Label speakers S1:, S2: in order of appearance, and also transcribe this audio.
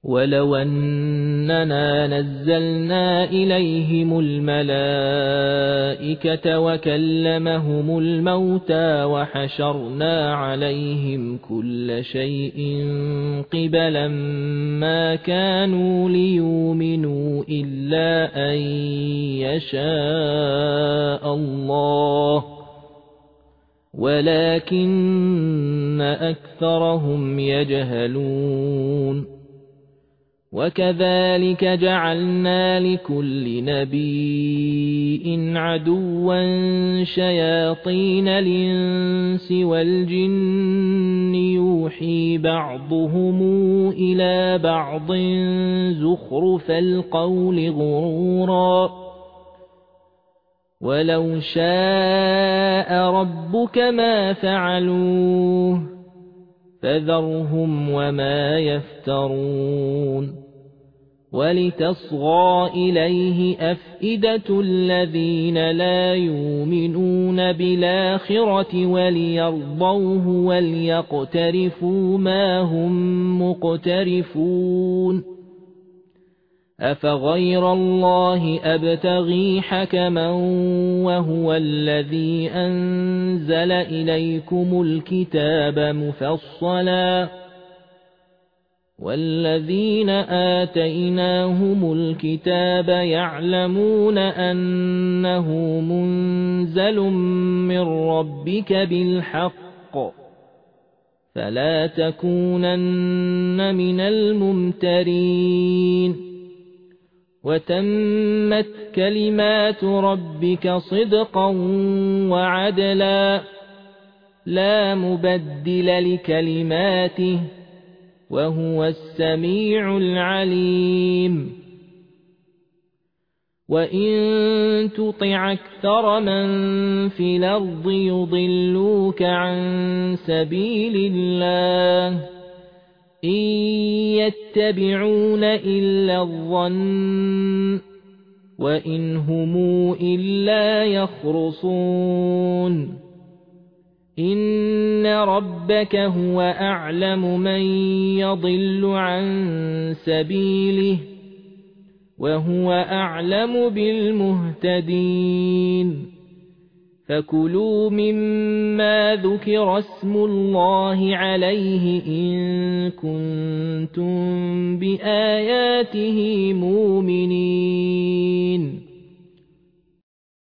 S1: ولو أننا نزلنا إليهم الملائكة وكلمهم الموتى وحشرنا عليهم كل شيء قبلا ما كانوا ليؤمنوا إلا أن يشاء الله ولكن أكثرهم يجهلون. وكذلك جعلنا لكل نبي عدوا شياطين الإنس والجن يوحي بعضهم إلى بعض زخرف القول غرورا ولو شاء ربك ما فعلوه فذرهم وما يفترون. ولتصغى إليه أفئدة الذين لا يؤمنون بالآخرة وليرضوه وليقترفوا ما هم مقترفون. أفغير الله أبتغي حكما وهو الذي أنزل إليكم الكتاب مفصلا والذين آتيناهم الكتاب يعلمون أنه منزل من ربك بالحق فلا تكونن من الممترين. وتمت كلمات ربك صدقا وعدلا لا مبدل لكلماته وهو السميع العليم. وإن تطع أكثر من في الأرض يضلوك عن سبيل الله إن يتبعون إلا الظن وإن هم إلا يخرصون. إن ربك هو أعلم من يضل عن سبيله وهو أعلم بالمهتدين. فكلوا مما ذكر اسم الله عليه إن كنتم بآياته مؤمنين.